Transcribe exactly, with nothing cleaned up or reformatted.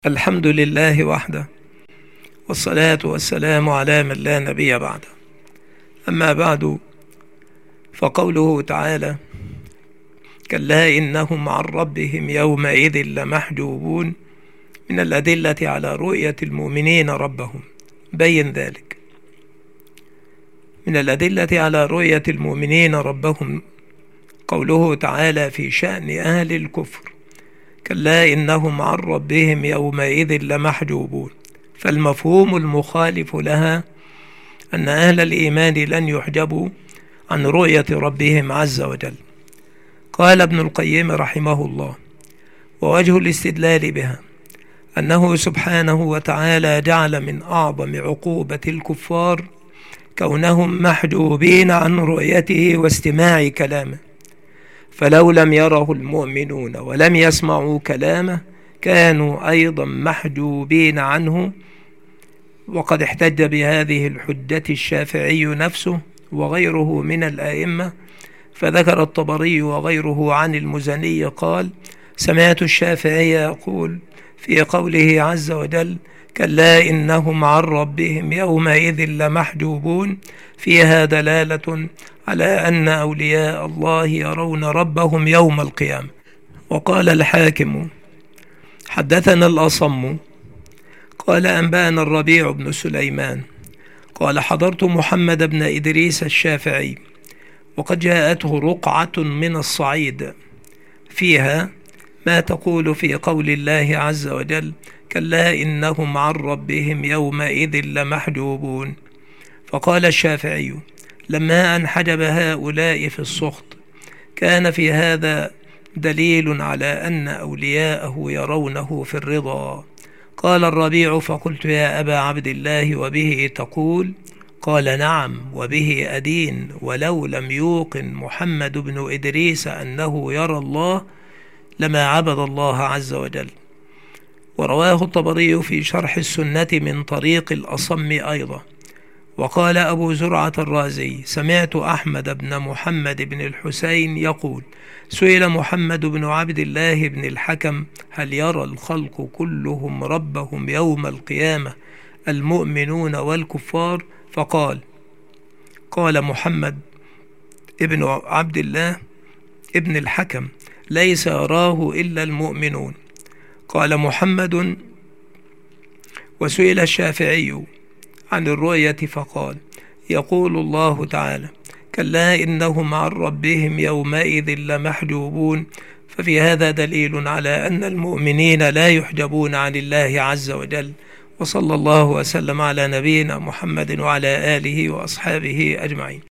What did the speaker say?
الحمد لله وحده، والصلاة والسلام على من لا نبي بعده. أما بعد، فقوله تعالى: كلا إنهم عن ربهم يومئذ لمحجوبون، من الأدلة على رؤية المؤمنين ربهم. بين ذلك. من الأدلة على رؤية المؤمنين ربهم قوله تعالى في شأن أهل الكفر: كلا إنهم عن ربهم يومئذ لمحجوبون. فالمفهوم المخالف لها أن أهل الإيمان لن يحجبوا عن رؤية ربهم عز وجل. قال ابن القيم رحمه الله: ووجه الاستدلال بها أنه سبحانه وتعالى جعل من أعظم عقوبة الكفار كونهم محجوبين عن رؤيته واستماع كلامه، فلو لم يره المؤمنون ولم يسمعوا كلامه كانوا أيضا محجوبين عنه. وقد احتج بهذه الحجة الشافعي نفسه وغيره من الآئمة، فذكر الطبري وغيره عن المزني قال: سمعت الشافعي يقول في قوله عز وجل: كلا إنهم عن ربهم يومئذ لمحجوبون، فيها دلالة على أن أولياء الله يرون ربهم يوم القيامة. وقال الحاكم: حدثنا الأصم قال أنبأنا الربيع بن سليمان قال: حضرت محمد بن إدريس الشافعي، وقد جاءته رقعة من الصعيد فيها ما تقول في قول الله عز وجل: كلا إنهم عن ربهم يومئذ لمحجوبون. فقال الشافعي: لما انحجب هؤلاء في السخط كان في هذا دليل على أن أولياءه يرونه في الرضا. قال الربيع: فقلت يا أبا عبد الله وبه تقول؟ قال: نعم، وبه أدين، ولو لم يوقن محمد بن إدريس أنه يرى الله لما عبد الله عز وجل. ورواه الطبري في شرح السنة من طريق الأصم أيضا. وقال أبو زرعة الرازي: سمعت أحمد بن محمد بن الحسين يقول: سئل محمد بن عبد الله بن الحكم: هل يرى الخلق كلهم ربهم يوم القيامة المؤمنون والكفار؟ فقال: قال محمد ابن عبد الله ابن الحكم: ليس يراه إلا المؤمنون. قال محمد: وسئل الشافعي عن الرؤية فقال: يقول الله تعالى: كلا إنهم عن ربهم يومئذ لمحجوبون. ففي هذا دليل على أن المؤمنين لا يحجبون عن الله عز وجل. وصلى الله وسلم على نبينا محمد وعلى آله وأصحابه أجمعين.